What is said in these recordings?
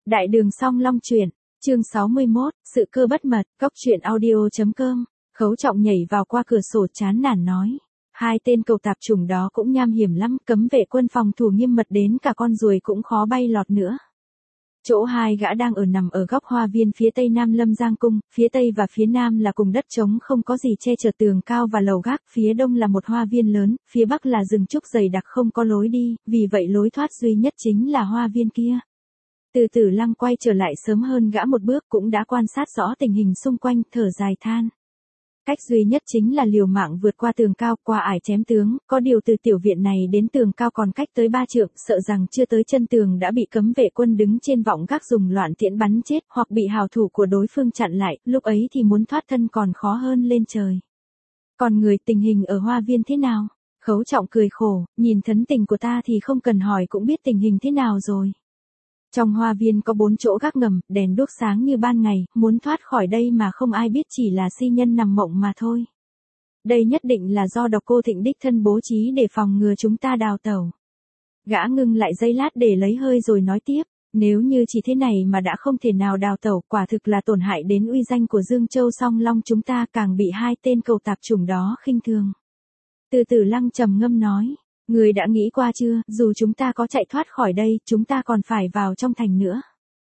Đại đường Song Long truyện, chương 61, sự cơ bất mật, góc truyện audio.com. Khấu Trọng nhảy vào qua cửa sổ chán nản nói. Hai tên cầu tạp chủng đó cũng nham hiểm lắm, cấm vệ quân phòng thủ nghiêm mật đến cả con ruồi cũng khó bay lọt nữa. Chỗ hai gã đang ở nằm ở góc hoa viên phía tây nam Lâm Giang Cung, phía tây và phía nam là cùng đất trống không có gì che chở tường cao và lầu gác, phía đông là một hoa viên lớn, phía bắc là rừng trúc dày đặc không có lối đi, vì vậy lối thoát duy nhất chính là hoa viên kia. Từ Tử Lăng quay trở lại sớm hơn gã một bước cũng đã quan sát rõ tình hình xung quanh, thở dài than. Cách duy nhất chính là liều mạng vượt qua tường cao, qua ải chém tướng, có điều từ tiểu viện này đến tường cao còn cách tới 3 trượng, sợ rằng chưa tới chân tường đã bị cấm vệ quân đứng trên vọng gác dùng loạn tiễn bắn chết, hoặc bị hào thủ của đối phương chặn lại, lúc ấy thì muốn thoát thân còn khó hơn lên trời. Còn người, tình hình ở hoa viên thế nào? Khấu Trọng cười khổ, nhìn thấn tình của ta thì không cần hỏi cũng biết tình hình thế nào rồi. Trong hoa viên có 4 chỗ gác ngầm, đèn đuốc sáng như ban ngày, muốn thoát khỏi đây mà không ai biết chỉ là si nhân nằm mộng mà thôi. Đây nhất định là do Độc Cô Thịnh đích thân bố trí để phòng ngừa chúng ta đào tẩu. Gã ngưng lại giây lát để lấy hơi rồi nói tiếp, nếu như chỉ thế này mà đã không thể nào đào tẩu, quả thực là tổn hại đến uy danh của Dương Châu Song Long chúng ta, càng bị hai tên cầu tạp chủng đó khinh thường. Từ Tử Lăng trầm ngâm nói. Người đã nghĩ qua chưa, dù chúng ta có chạy thoát khỏi đây, chúng ta còn phải vào trong thành nữa.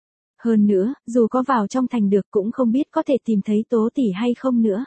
Hơn nữa, dù có vào trong thành được cũng không biết có thể tìm thấy Tố tỷ hay không nữa.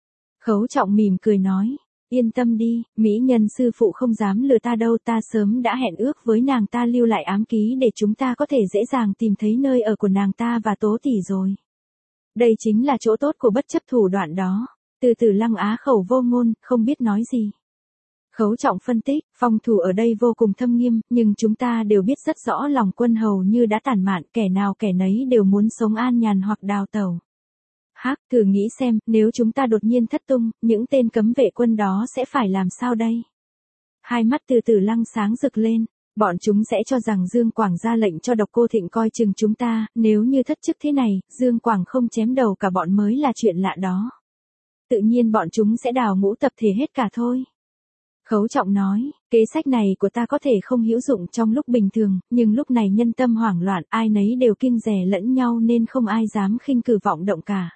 Khấu Trọng mỉm cười nói, yên tâm đi, mỹ nhân sư phụ không dám lừa ta đâu, ta sớm đã hẹn ước với nàng ta lưu lại ám ký để chúng ta có thể dễ dàng tìm thấy nơi ở của nàng ta và Tố tỷ rồi. Đây chính là chỗ tốt của bất chấp thủ đoạn đó. Từ Tử Lăng á khẩu vô ngôn, không biết nói gì. Khấu Trọng phân tích, phòng thủ ở đây vô cùng thâm nghiêm, nhưng chúng ta đều biết rất rõ lòng quân hầu như đã tản mạn, kẻ nào kẻ nấy đều muốn sống an nhàn hoặc đào tẩu. Hắc, thử nghĩ xem, nếu chúng ta đột nhiên thất tung, những tên cấm vệ quân đó sẽ phải làm sao đây? Hai mắt Từ Tử Lăng sáng rực lên, bọn chúng sẽ cho rằng Dương Quảng ra lệnh cho Độc Cô Thịnh coi chừng chúng ta, nếu như thất chức thế này, Dương Quảng không chém đầu cả bọn mới là chuyện lạ đó. Tự nhiên bọn chúng sẽ đào ngũ tập thể hết cả thôi. Khấu Trọng nói, kế sách này của ta có thể không hữu dụng trong lúc bình thường, nhưng lúc này nhân tâm hoảng loạn, ai nấy đều kiêng dè lẫn nhau nên không ai dám khinh cử vọng động cả.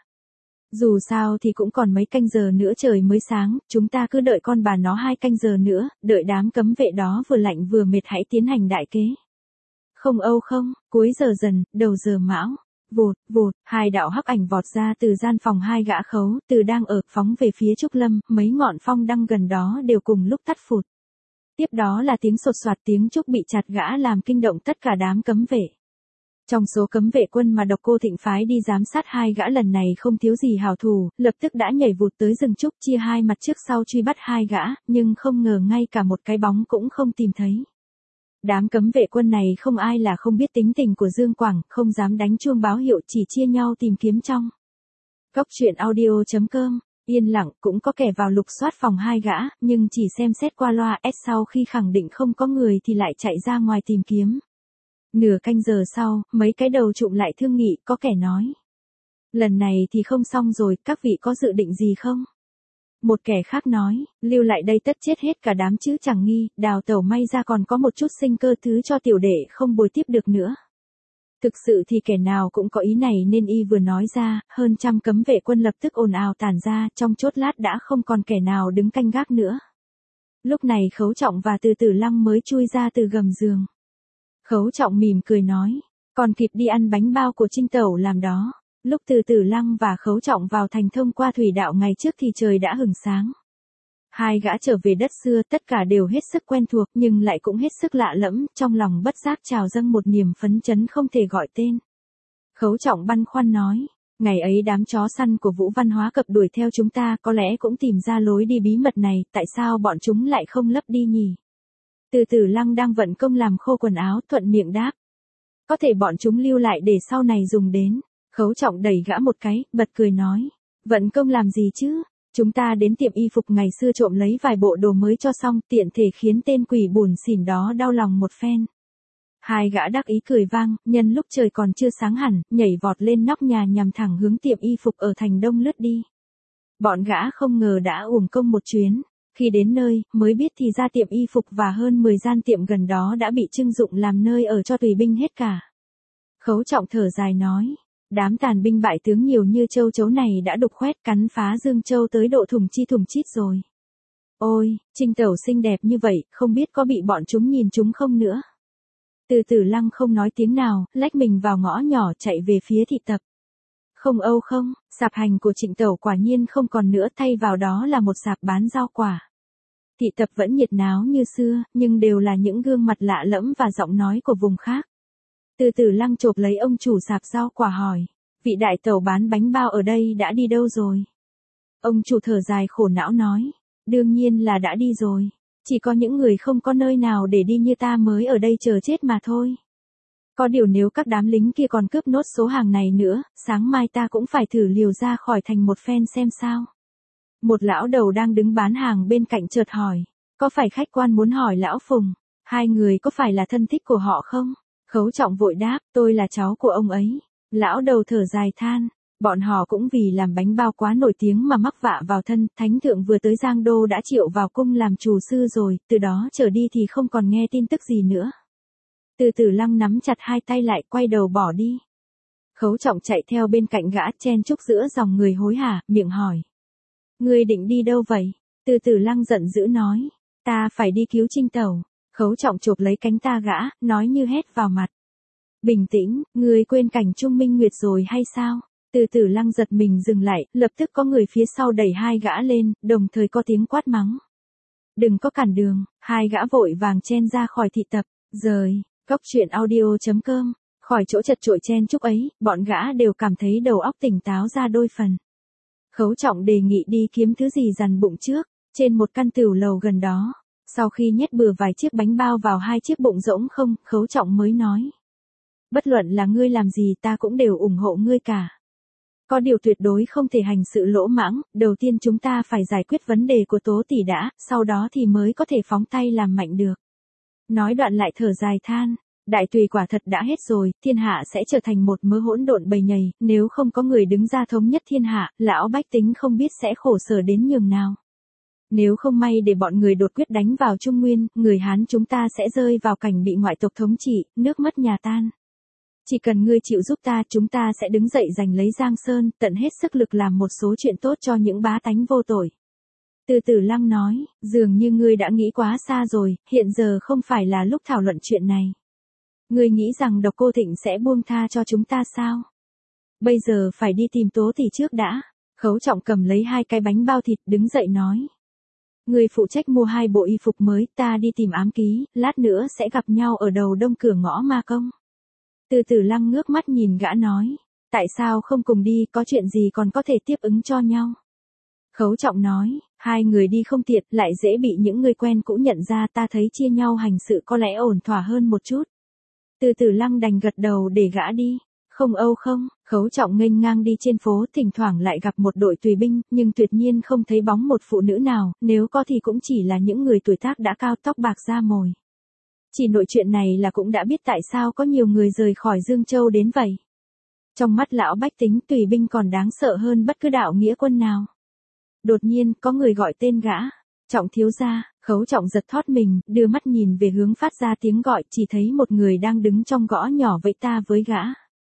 Dù sao thì cũng còn mấy canh giờ nữa trời mới sáng, chúng ta cứ đợi con bà nó 2 canh giờ nữa, đợi đám cấm vệ đó vừa lạnh vừa mệt hãy tiến hành đại kế. Không âu không, cuối giờ dần, đầu giờ mão. Vụt, vụt, hai đạo hắc ảnh vọt ra từ gian phòng hai gã khấu, từ đang ở phóng về phía Trúc Lâm, mấy ngọn phong đăng gần đó đều cùng lúc tắt phụt. Tiếp đó là tiếng sột soạt, tiếng trúc bị chặt gã làm kinh động tất cả đám cấm vệ. Trong số cấm vệ quân mà Độc Cô Thịnh phái đi giám sát hai gã lần này không thiếu gì hảo thủ, lập tức đã nhảy vụt tới rừng trúc chia hai mặt trước sau truy bắt hai gã, nhưng không ngờ ngay cả một cái bóng cũng không tìm thấy. Đám cấm vệ quân này không ai là không biết tính tình của Dương Quảng, không dám đánh chuông báo hiệu, chỉ chia nhau tìm kiếm trong. Góc truyện audio.com, yên lặng, cũng có kẻ vào lục soát phòng hai gã, nhưng chỉ xem xét qua loa, sau khi khẳng định không có người thì lại chạy ra ngoài tìm kiếm. Nửa canh giờ sau, mấy cái đầu trụm lại thương nghị, có kẻ nói. Lần này thì không xong rồi, các vị có dự định gì không? Một kẻ khác nói, lưu lại đây tất chết hết cả đám chứ chẳng nghi, đào tẩu may ra còn có một chút sinh cơ thứ cho tiểu đệ không bồi tiếp được nữa. Thực sự thì kẻ nào cũng có ý này nên y vừa nói ra, hơn trăm cấm vệ quân lập tức ồn ào tản ra, trong chốt lát đã không còn kẻ nào đứng canh gác nữa. Lúc này Khấu Trọng và Từ Tử Lăng mới chui ra từ gầm giường. Khấu Trọng mỉm cười nói, còn kịp đi ăn bánh bao của Trinh Tẩu làm đó. Lúc Từ Tử Lăng và Khấu Trọng vào thành thông qua thủy đạo ngày trước thì trời đã hửng sáng. Hai gã trở về đất xưa, tất cả đều hết sức quen thuộc nhưng lại cũng hết sức lạ lẫm, trong lòng bất giác trào dâng một niềm phấn chấn không thể gọi tên. Khấu Trọng băn khoăn nói, ngày ấy đám chó săn của Vũ Văn Hóa Cập đuổi theo chúng ta có lẽ cũng tìm ra lối đi bí mật này, tại sao bọn chúng lại không lấp đi nhỉ? Từ Tử Lăng đang vận công làm khô quần áo, thuận miệng đáp. Có thể bọn chúng lưu lại để sau này dùng đến. Khấu Trọng đẩy gã một cái, bật cười nói. Vận công làm gì chứ? Chúng ta đến tiệm y phục ngày xưa trộm lấy vài bộ đồ mới cho xong, tiện thể khiến tên quỷ bủn xỉn đó đau lòng một phen. Hai gã đắc ý cười vang, nhân lúc trời còn chưa sáng hẳn, nhảy vọt lên nóc nhà nhằm thẳng hướng tiệm y phục ở thành Đông lướt đi. Bọn gã không ngờ đã uổng công một chuyến. Khi đến nơi, mới biết thì ra tiệm y phục và hơn 10 gian tiệm gần đó đã bị trưng dụng làm nơi ở cho tùy binh hết cả. Khấu Trọng thở dài nói. Đám tàn binh bại tướng nhiều như châu chấu này đã đục khoét cắn phá Dương Châu tới độ thùng chít rồi. Ôi, Trinh tẩu xinh đẹp như vậy, không biết có bị bọn chúng nhìn chúng không nữa. Từ Tử Lăng không nói tiếng nào, lách mình vào ngõ nhỏ chạy về phía thị tập. Không âu không, sạp hành của Trịnh tẩu quả nhiên không còn nữa, thay vào đó là một sạp bán rau quả. Thị tập vẫn nhiệt náo như xưa, nhưng đều là những gương mặt lạ lẫm và giọng nói của vùng khác. Từ Tử Lăng chộp lấy ông chủ sạp rau quả hỏi, vị đại tẩu bán bánh bao ở đây đã đi đâu rồi? Ông chủ thở dài khổ não nói, đương nhiên là đã đi rồi. Chỉ có những người không có nơi nào để đi như ta mới ở đây chờ chết mà thôi. Có điều nếu các đám lính kia còn cướp nốt số hàng này nữa, sáng mai ta cũng phải thử liều ra khỏi thành một phen xem sao. Một lão đầu đang đứng bán hàng bên cạnh chợt hỏi, có phải khách quan muốn hỏi lão Phùng, hai người có phải là thân thích của họ không? Khấu Trọng vội đáp, tôi là cháu của ông ấy. Lão đầu thở dài than, bọn họ cũng vì làm bánh bao quá nổi tiếng mà mắc vạ vào thân, thánh thượng vừa tới Giang Đô đã triệu vào cung làm chủ sư rồi, từ đó trở đi thì không còn nghe tin tức gì nữa. Từ Tử Lăng nắm chặt hai tay lại quay đầu bỏ đi. Khấu Trọng chạy theo bên cạnh gã chen chúc giữa dòng người hối hả, miệng hỏi. Ngươi định đi đâu vậy? Từ Tử Lăng giận dữ nói, ta phải đi cứu Trinh tẩu. Khấu Trọng chộp lấy cánh ta gã, nói như hét vào mặt. Bình tĩnh, ngươi quên cảnh Trung Minh Nguyệt rồi hay sao? Từ Tử Lăng giật mình dừng lại, lập tức có người phía sau đẩy hai gã lên, đồng thời có tiếng quát mắng. Đừng có cản đường, hai gã vội vàng chen ra khỏi thị tập, rời, góc truyện audio.com, khỏi chỗ chật chội chen chúc ấy, bọn gã đều cảm thấy đầu óc tỉnh táo ra đôi phần. Khấu Trọng đề nghị đi kiếm thứ gì dằn bụng trước, trên một căn tửu lầu gần đó. Sau khi nhét bừa vài chiếc bánh bao vào hai chiếc bụng rỗng không, Khấu Trọng mới nói. Bất luận là ngươi làm gì ta cũng đều ủng hộ ngươi cả. Có điều tuyệt đối không thể hành sự lỗ mãng, đầu tiên chúng ta phải giải quyết vấn đề của Tố tỷ đã, sau đó thì mới có thể phóng tay làm mạnh được. Nói đoạn lại thở dài than, đại tùy quả thật đã hết rồi, thiên hạ sẽ trở thành một mớ hỗn độn bầy nhầy, nếu không có người đứng ra thống nhất thiên hạ, lão bách tính không biết sẽ khổ sở đến nhường nào. Nếu không may để bọn người đột quyết đánh vào Trung Nguyên, người Hán chúng ta sẽ rơi vào cảnh bị ngoại tộc thống trị, nước mất nhà tan. Chỉ cần ngươi chịu giúp ta, chúng ta sẽ đứng dậy giành lấy Giang Sơn, tận hết sức lực làm một số chuyện tốt cho những bá tánh vô tội. Từ Tử Lăng nói, dường như ngươi đã nghĩ quá xa rồi, hiện giờ không phải là lúc thảo luận chuyện này. Ngươi nghĩ rằng Độc Cô Thịnh sẽ buông tha cho chúng ta sao? Bây giờ phải đi tìm Tố tỷ trước đã. Khấu Trọng cầm lấy hai cái bánh bao thịt đứng dậy nói. Ngươi phụ trách mua hai bộ y phục mới, ta đi tìm ám ký, lát nữa sẽ gặp nhau ở đầu đông cửa ngõ Ma Công. Từ Tử Lăng ngước mắt nhìn gã nói, tại sao không cùng đi, có chuyện gì còn có thể tiếp ứng cho nhau. Khấu Trọng nói, hai người đi không tiện, lại dễ bị những người quen cũ nhận ra, ta thấy chia nhau hành sự có lẽ ổn thỏa hơn một chút. Từ Tử Lăng đành gật đầu để gã đi. Không âu không, Khấu Trọng nghênh ngang đi trên phố, thỉnh thoảng lại gặp một đội tùy binh, nhưng tuyệt nhiên không thấy bóng một phụ nữ nào, nếu có thì cũng chỉ là những người tuổi tác đã cao, tóc bạc da mồi. Chỉ nội chuyện này là cũng đã biết tại sao có nhiều người rời khỏi Dương Châu đến vậy. Trong mắt lão bách tính, tùy binh còn đáng sợ hơn bất cứ đạo nghĩa quân nào. Đột nhiên, có người gọi tên gã. Trọng thiếu gia. Khấu Trọng giật thót mình, đưa mắt nhìn về hướng phát ra tiếng gọi, chỉ thấy một người đang đứng trong gõ nhỏ vẫy ta với gã.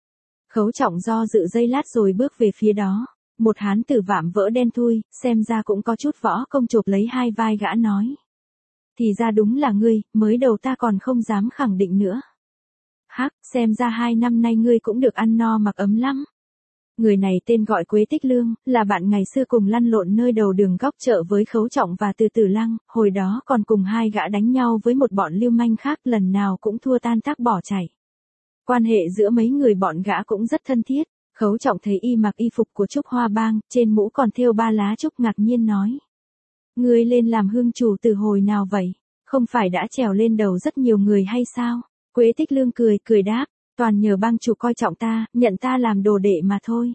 Khấu Trọng do dự giây lát rồi bước về phía đó. Một hán tử vạm vỡ đen thui, xem ra cũng có chút võ công, chộp lấy hai vai gã nói. Thì ra đúng là ngươi, mới đầu ta còn không dám khẳng định nữa. Hắc, xem ra 2 năm nay ngươi cũng được ăn no mặc ấm lắm. Người này tên gọi Quế Tích Lương, là bạn ngày xưa cùng lăn lộn nơi đầu đường góc chợ với Khấu Trọng và Từ Tử Lăng, hồi đó còn cùng hai gã đánh nhau với một bọn lưu manh khác, lần nào cũng thua tan tác bỏ chạy. Quan hệ giữa mấy người bọn gã cũng rất thân thiết. Khấu Trọng thấy y mặc y phục của Trúc Hoa Bang, trên mũ còn thêu 3 lá trúc, ngạc nhiên nói. Ngươi lên làm hương chủ từ hồi nào vậy? Không phải đã trèo lên đầu rất nhiều người hay sao? Quế Tích Lương cười đáp, toàn nhờ bang chủ coi trọng ta, nhận ta làm đồ đệ mà thôi.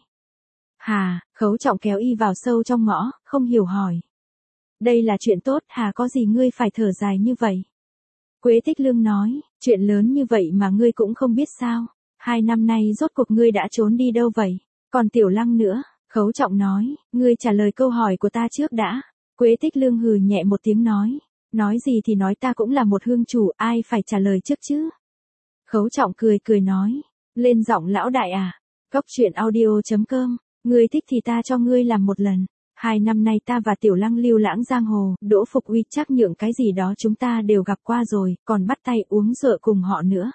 Hà, Khấu Trọng kéo y vào sâu trong ngõ, không hiểu hỏi. Đây là chuyện tốt, hà, có gì ngươi phải thở dài như vậy? Quế Tích Lương nói, chuyện lớn như vậy mà ngươi cũng không biết sao? 2 năm nay rốt cuộc ngươi đã trốn đi đâu vậy? Còn Tiểu Lăng nữa, Khấu Trọng nói, ngươi trả lời câu hỏi của ta trước đã. Quế Tích Lương hừ nhẹ một tiếng nói gì thì nói, ta cũng là một hương chủ, ai phải trả lời trước chứ? Khấu Trọng cười nói, Lên giọng lão đại à? Cóc truyện audio.com, ngươi thích thì ta cho ngươi làm một lần. 2 năm nay ta và Tiểu Lăng lưu lãng giang hồ, Đỗ Phục Uy chắc nhượng cái gì đó chúng ta đều gặp qua rồi, còn bắt tay uống rượu cùng họ nữa.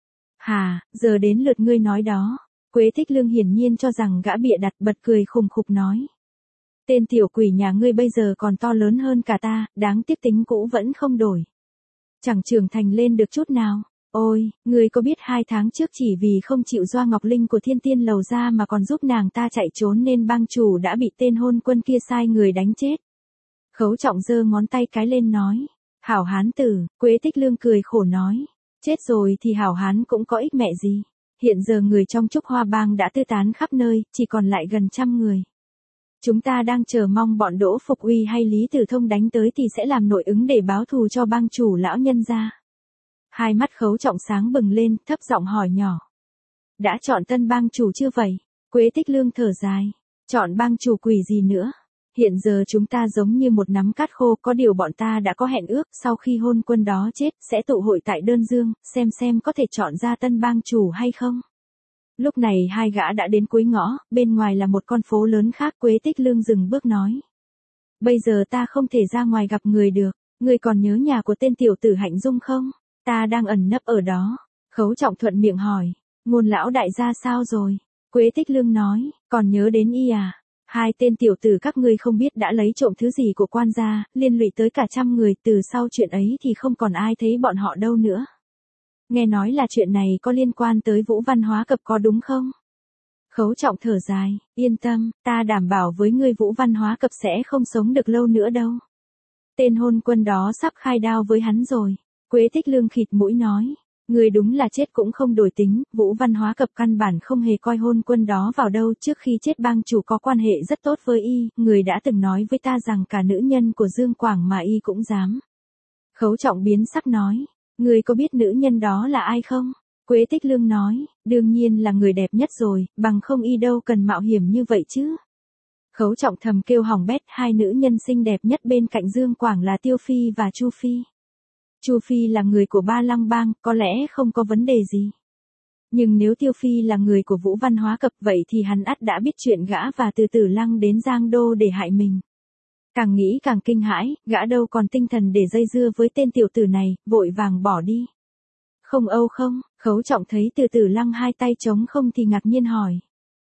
Hà, giờ đến lượt ngươi nói đó. Quế Tích Lương hiển nhiên cho rằng gã bịa đặt, bật cười khùng khục nói. Tên tiểu quỷ nhà ngươi bây giờ còn to lớn hơn cả ta, đáng tiếc tính cũ vẫn không đổi. Chẳng trưởng thành lên được chút nào. Ôi, ngươi có biết 2 tháng trước chỉ vì không chịu doa Ngọc Linh của Thiên Tiên Lầu ra mà còn giúp nàng ta chạy trốn nên bang chủ đã bị tên hôn quân kia sai người đánh chết. Khấu Trọng giơ ngón tay cái lên nói. Hảo hán tử, Quế Tích Lương cười khổ nói. Chết rồi thì hảo hán cũng có ích mẹ gì. Hiện giờ người trong Trúc Hoa Bang đã tư tán khắp nơi, chỉ còn lại gần 100 người. Chúng ta đang chờ mong bọn Đỗ Phục Uy hay Lý Tử Thông đánh tới thì sẽ làm nội ứng để báo thù cho bang chủ lão nhân gia. Hai mắt Khấu Trọng sáng bừng lên, thấp giọng hỏi nhỏ. Đã chọn tân bang chủ chưa vậy? Quế Tích Lương thở dài. Chọn bang chủ quỷ gì nữa? Hiện giờ chúng ta giống như một nắm cát khô, có điều bọn ta đã có hẹn ước, sau khi hôn quân đó chết, sẽ tụ hội tại Đơn Dương, xem có thể chọn ra tân bang chủ hay không. Lúc này hai gã đã đến cuối ngõ, bên ngoài là một con phố lớn khác. Quế Tích Lương dừng bước nói. Bây giờ ta không thể ra ngoài gặp người được, người còn nhớ nhà của tên tiểu tử Hạnh Dung không? Ta đang ẩn nấp ở đó. Khấu Trọng thuận miệng hỏi. Ngôn lão đại gia sao rồi? Quế Tích Lương nói. Còn nhớ đến y à? 2 tên tiểu tử các ngươi không biết đã lấy trộm thứ gì của quan gia, liên lụy tới cả 100 người, từ sau chuyện ấy thì không còn ai thấy bọn họ đâu nữa. Nghe nói là chuyện này có liên quan tới Vũ Văn Hóa Cập có đúng không? Khấu Trọng thở dài, yên tâm, ta đảm bảo với ngươi Vũ Văn Hóa Cập sẽ không sống được lâu nữa đâu. Tên hôn quân đó sắp khai đao với hắn rồi. Quế Tích Lương khịt mũi nói. Người đúng là chết cũng không đổi tính, Vũ Văn Hóa Cập căn bản không hề coi hôn quân đó vào đâu. Trước khi chết bang chủ có quan hệ rất tốt với y, người đã từng nói với ta rằng cả nữ nhân của Dương Quảng mà y cũng dám. Khấu Trọng biến sắc nói. Người có biết nữ nhân đó là ai không? Quế Tích Lương nói, đương nhiên là người đẹp nhất rồi, bằng không y đâu cần mạo hiểm như vậy chứ. Khấu Trọng thầm kêu hỏng bét. 2 nữ nhân xinh đẹp nhất bên cạnh Dương Quảng là Tiêu Phi và Chu Phi. Chu Phi là người của Ba Lăng Bang, có lẽ không có vấn đề gì. Nhưng nếu Tiêu Phi là người của Vũ Văn Hóa Cập vậy thì hắn ắt đã biết chuyện gã và từ Tử Lăng đến Giang Đô để hại mình. Càng nghĩ càng kinh hãi, gã đâu còn tinh thần để dây dưa với tên tiểu tử này, vội vàng bỏ đi. Không Âu không? Khấu Trọng thấy từ Tử Lăng 2 tay trống không thì ngạc nhiên hỏi.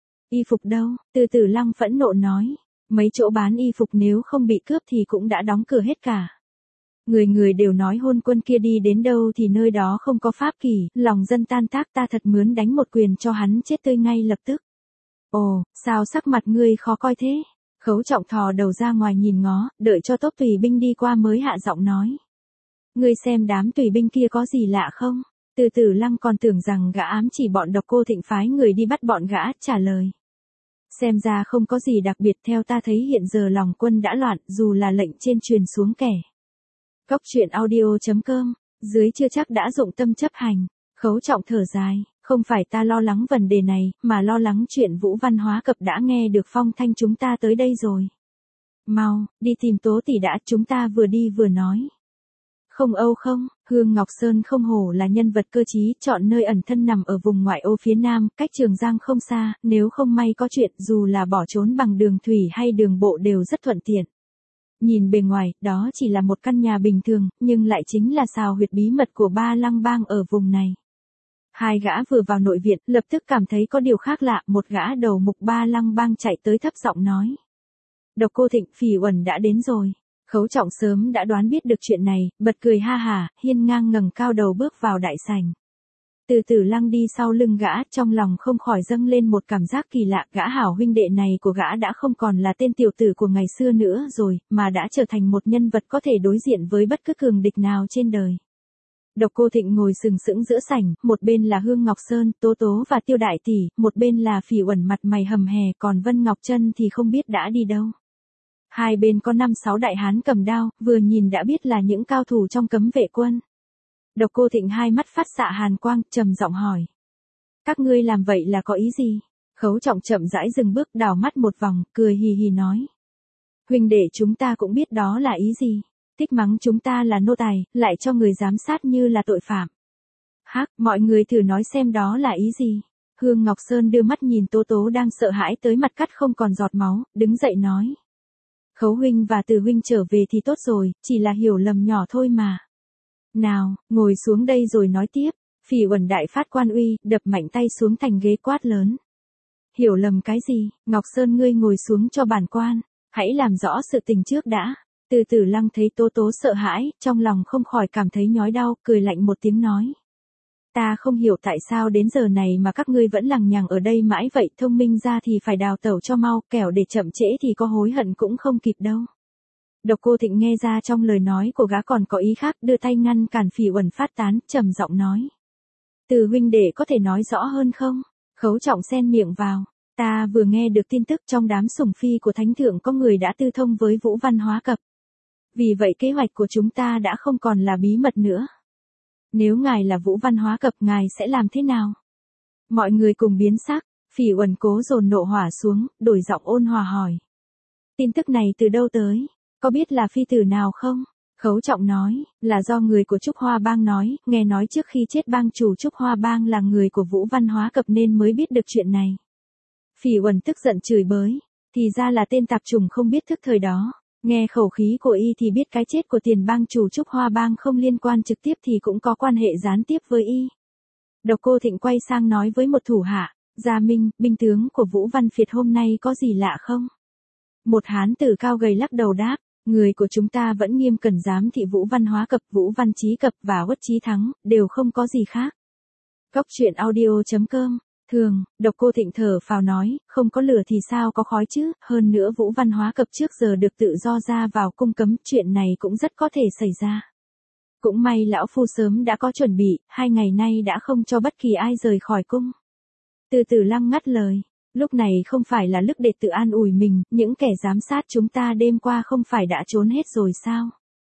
Y phục đâu? Từ Tử Lăng phẫn nộ nói. Mấy chỗ bán y phục nếu không bị cướp thì cũng đã đóng cửa hết cả. Người đều nói hôn quân kia đi đến đâu thì nơi đó không có pháp kỷ, lòng dân tan tác, ta thật mướn đánh một quyền cho hắn chết tươi ngay lập tức. Ồ, sao sắc mặt ngươi khó coi thế? Khấu Trọng thò đầu ra ngoài nhìn ngó, đợi cho tốp tùy binh đi qua mới hạ giọng nói. Ngươi xem đám tùy binh kia có gì lạ không? Từ Tử Lăng còn tưởng rằng gã ám chỉ bọn Độc Cô Thịnh phái người đi bắt bọn gã, trả lời. Xem ra không có gì đặc biệt, theo ta thấy hiện giờ lòng quân đã loạn, dù là lệnh trên truyền xuống kẻ. Cóc truyện audio.com, dưới chưa chắc đã dụng tâm chấp hành. Khấu Trọng thở dài, không phải ta lo lắng vấn đề này, mà lo lắng chuyện Vũ Văn Hóa Cập đã nghe được phong thanh chúng ta tới đây rồi. Mau, đi tìm Tố tỷ đã, chúng ta vừa đi vừa nói. Không Âu không, Hương Ngọc Sơn không hổ là nhân vật cơ trí, chọn nơi ẩn thân nằm ở vùng ngoại ô phía nam, cách Trường Giang không xa, nếu không may có chuyện dù là bỏ trốn bằng đường thủy hay đường bộ đều rất thuận tiện. Nhìn bề ngoài, đó chỉ là một căn nhà bình thường, nhưng lại chính là sào huyệt bí mật của Ba Lăng Bang ở vùng này. 2 gã vừa vào nội viện, lập tức cảm thấy có điều khác lạ, một gã đầu mục Ba Lăng Bang chạy tới thấp giọng nói. Độc Cô Thịnh, Phỉ Uẩn đã đến rồi. Khấu Trọng sớm đã đoán biết được chuyện này, bật cười ha hả, hiên ngang ngẩng cao đầu bước vào đại sảnh. Từ Tử Lăng đi sau lưng gã, trong lòng không khỏi dâng lên một cảm giác kỳ lạ, gã hảo huynh đệ này của gã đã không còn là tên tiểu tử của ngày xưa nữa rồi, mà đã trở thành một nhân vật có thể đối diện với bất cứ cường địch nào trên đời. Độc Cô Thịnh ngồi sừng sững giữa sảnh, một bên là Hương Ngọc Sơn, Tố Tố và Tiêu Đại Tỷ, một bên là Phỉ Uẩn mặt mày hầm hè, còn Vân Ngọc Trân thì không biết đã đi đâu. Hai bên có 5-6 đại hán cầm đao, vừa nhìn đã biết là những cao thủ trong cấm vệ quân. Độc Cô Thịnh 2 mắt phát xạ hàn quang, trầm giọng hỏi. Các ngươi làm vậy là có ý gì? Khấu Trọng chậm rãi dừng bước, đảo mắt một vòng, cười hì hì nói. Huynh đệ chúng ta cũng biết đó là ý gì. Thích mắng chúng ta là nô tài, lại cho người giám sát như là tội phạm. Hắc, mọi người thử nói xem đó là ý gì. Hương Ngọc Sơn đưa mắt nhìn Tố Tố đang sợ hãi tới mặt cắt không còn giọt máu, đứng dậy nói. Khấu huynh và Từ huynh trở về thì tốt rồi, chỉ là hiểu lầm nhỏ thôi mà. Nào, ngồi xuống đây rồi nói tiếp. Phỉ Uẩn đại phát quan uy, đập mạnh tay xuống thành ghế quát lớn. Hiểu lầm cái gì, Ngọc Sơn ngươi ngồi xuống cho bản quan, hãy làm rõ sự tình trước đã. Từ Tử Lăng thấy Tố Tố sợ hãi, trong lòng không khỏi cảm thấy nhói đau, cười lạnh một tiếng nói. Ta không hiểu tại sao đến giờ này mà các ngươi vẫn lằng nhằng ở đây mãi vậy, thông minh ra thì phải đào tẩu cho mau, kẻo để chậm trễ thì có hối hận cũng không kịp đâu. Độc Cô Thịnh nghe ra trong lời nói của gã còn có ý khác, đưa tay ngăn cản Phỉ Uẩn phát tán, trầm giọng nói. Từ huynh đệ có thể nói rõ hơn không? Khấu Trọng xen miệng vào. Ta vừa nghe được tin tức trong đám sủng phi của thánh thượng có người đã tư thông với Vũ Văn Hóa Cập. Vì vậy kế hoạch của chúng ta đã không còn là bí mật nữa. Nếu ngài là Vũ Văn Hóa Cập ngài sẽ làm thế nào? Mọi người cùng biến sắc, Phỉ Uẩn cố dồn nộ hỏa xuống, đổi giọng ôn hòa hỏi. Tin tức này từ đâu tới? Có biết là phi tử nào không? Khấu Trọng nói, là do người của Trúc Hoa Bang nói, nghe nói trước khi chết bang chủ Trúc Hoa Bang là người của Vũ Văn Hóa Cập nên mới biết được chuyện này. Phỉ Uẩn tức giận chửi bới, thì ra là tên tạp chủng không biết thức thời đó. Nghe khẩu khí của y thì biết cái chết của tiền bang chủ Trúc Hoa Bang không liên quan trực tiếp thì cũng có quan hệ gián tiếp với y. Độc Cô Thịnh quay sang nói với một thủ hạ, Gia Minh, binh tướng của Vũ Văn Phiệt hôm nay có gì lạ không? Một hán tử cao gầy lắc đầu đáp, người của chúng ta vẫn nghiêm cẩn giám thị Vũ Văn Hóa Cập, Vũ Văn Chí Cập và Uất Chí Thắng, đều không có gì khác. Cóc truyện audio.com. Thường, Độc Cô Thịnh thở phào nói, không có lửa thì sao có khói chứ, hơn nữa Vũ Văn Hóa Cập trước giờ được tự do ra vào cung cấm, chuyện này cũng rất có thể xảy ra. Cũng may lão phu sớm đã có chuẩn bị, 2 ngày nay đã không cho bất kỳ ai rời khỏi cung. Từ Tử Lăng ngắt lời, lúc này không phải là lúc để tự an ủi mình, những kẻ giám sát chúng ta đêm qua không phải đã trốn hết rồi sao?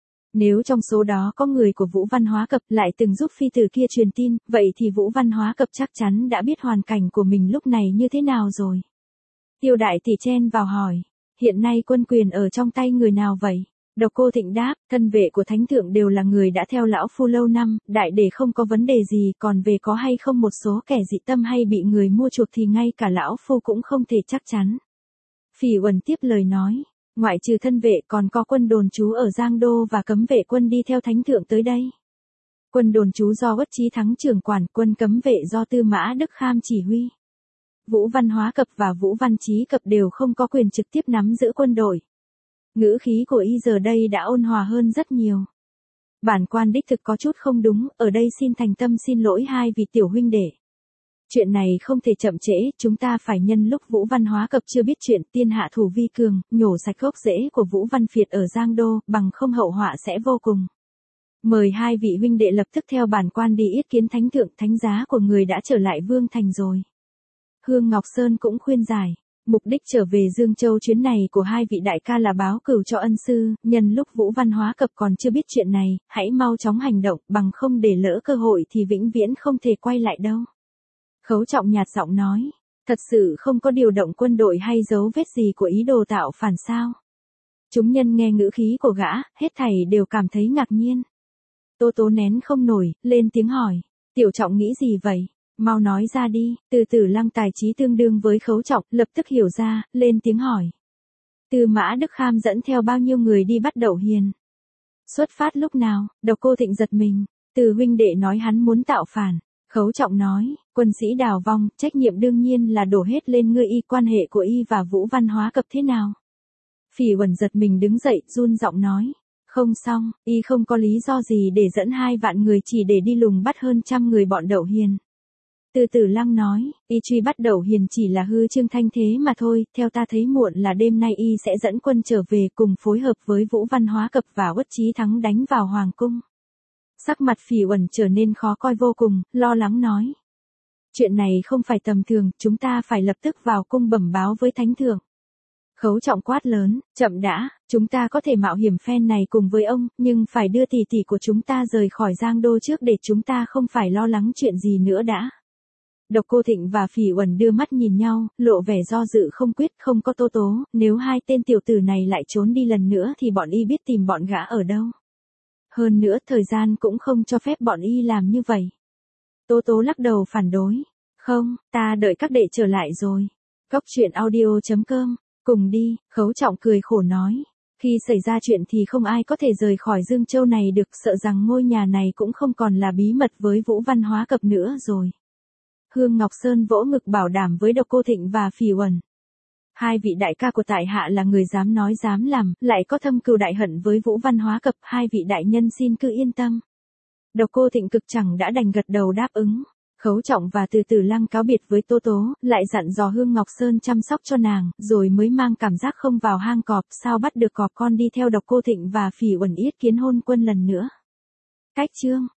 Nếu trong số đó có người của Vũ Văn Hóa Cập lại từng giúp phi tử kia truyền tin, vậy thì Vũ Văn Hóa Cập chắc chắn đã biết hoàn cảnh của mình lúc này như thế nào rồi. Tiêu Đại Tỷ chen vào hỏi, hiện nay quân quyền ở trong tay người nào vậy? Độc Cô Thịnh đáp, thân vệ của thánh thượng đều là người đã theo lão phu lâu năm, đại để không có vấn đề gì, còn về có hay không một số kẻ dị tâm hay bị người mua chuộc thì ngay cả lão phu cũng không thể chắc chắn. Phỉ Uẩn tiếp lời nói, ngoại trừ thân vệ còn có quân đồn trú ở Giang Đô và cấm vệ quân đi theo thánh thượng tới đây. Quân đồn trú do Uất Chí Thắng trưởng quản, quân cấm vệ do Tư Mã Đức Kham chỉ huy. Vũ Văn Hóa Cập và Vũ Văn Chí Cập đều không có quyền trực tiếp nắm giữ quân đội. Ngữ khí của y giờ đây đã ôn hòa hơn rất nhiều. Bản quan đích thực có chút không đúng, ở đây xin thành tâm xin lỗi hai vị tiểu huynh đệ. Chuyện này không thể chậm trễ, chúng ta phải nhân lúc Vũ Văn Hóa Cập chưa biết chuyện, tiên hạ thủ vi cường, nhổ sạch gốc rễ của Vũ Văn Phiệt ở Giang Đô, bằng không hậu họa sẽ vô cùng. Mời hai vị huynh đệ lập tức theo bản quan đi yết kiến thánh thượng, thánh giá của người đã trở lại Vương Thành rồi. Hương Ngọc Sơn cũng khuyên giải, mục đích trở về Dương Châu chuyến này của hai vị đại ca là báo cửu cho ân sư, nhân lúc Vũ Văn Hóa Cập còn chưa biết chuyện này, hãy mau chóng hành động, bằng không để lỡ cơ hội thì vĩnh viễn không thể quay lại đâu. Khấu Trọng nhạt giọng nói, thật sự không có điều động quân đội hay dấu vết gì của ý đồ tạo phản sao? Chúng nhân nghe ngữ khí của gã, hết thảy đều cảm thấy ngạc nhiên. Tố Tố nén không nổi, lên tiếng hỏi, Tiểu Trọng nghĩ gì vậy? Mau nói ra đi. Từ Tử Lăng tài trí tương đương với Khấu Trọng, lập tức hiểu ra, lên tiếng hỏi. Tư Mã Đức Kham dẫn theo bao nhiêu người đi bắt Đậu Hiền? Xuất phát lúc nào? Độc Cô Thịnh giật mình. Từ huynh đệ nói hắn muốn tạo phản. Khấu Trọng nói, quân sĩ đào vong, trách nhiệm đương nhiên là đổ hết lên ngươi y, quan hệ của y và Vũ Văn Hóa Cập thế nào? Phỉ Uẩn giật mình đứng dậy, run giọng nói, không xong, y không có lý do gì để dẫn 2 vạn người chỉ để đi lùng bắt hơn 100 người bọn Đậu Hiền. Từ Tử Lăng nói, y truy bắt Đậu Hiền chỉ là hư trương thanh thế mà thôi, theo ta thấy muộn là đêm nay y sẽ dẫn quân trở về cùng phối hợp với Vũ Văn Hóa Cập và Uất Chí Thắng đánh vào Hoàng Cung. Sắc mặt Phỉ Uẩn trở nên khó coi vô cùng, lo lắng nói. Chuyện này không phải tầm thường, chúng ta phải lập tức vào cung bẩm báo với thánh thượng. Khấu Trọng quát lớn, chậm đã, chúng ta có thể mạo hiểm phen này cùng với ông, nhưng phải đưa tỷ tỷ của chúng ta rời khỏi Giang Đô trước để chúng ta không phải lo lắng chuyện gì nữa đã. Độc Cô Thịnh và Phỉ Uẩn đưa mắt nhìn nhau, lộ vẻ do dự không quyết, không có Tố Tố, nếu 2 tên tiểu tử này lại trốn đi lần nữa thì bọn y biết tìm bọn gã ở đâu. Hơn nữa thời gian cũng không cho phép bọn y làm như vậy. Tố Tố lắc đầu phản đối. Không, ta đợi các đệ trở lại rồi. Cóc truyện audio.com, cùng đi, Khấu Trọng cười khổ nói. Khi xảy ra chuyện thì không ai có thể rời khỏi Dương Châu này được, sợ rằng ngôi nhà này cũng không còn là bí mật với Vũ Văn Hóa Cập nữa rồi. Hương Ngọc Sơn vỗ ngực bảo đảm với Độc Cô Thịnh và Phỉ Uẩn. Hai vị đại ca của tại hạ là người dám nói dám làm, lại có thâm cừu đại hận với Vũ Văn Hóa Cập, hai vị đại nhân xin cứ yên tâm. Độc Cô Thịnh cực chẳng đã đành gật đầu đáp ứng. Khấu Trọng và Từ Tử Lăng cáo biệt với Tố Tố, lại dặn dò Hương Ngọc Sơn chăm sóc cho nàng, rồi mới mang cảm giác không vào hang cọp, sao bắt được cọp con đi theo Độc Cô Thịnh và Phỉ Uẩn yết kiến hôn quân lần nữa. Cách chương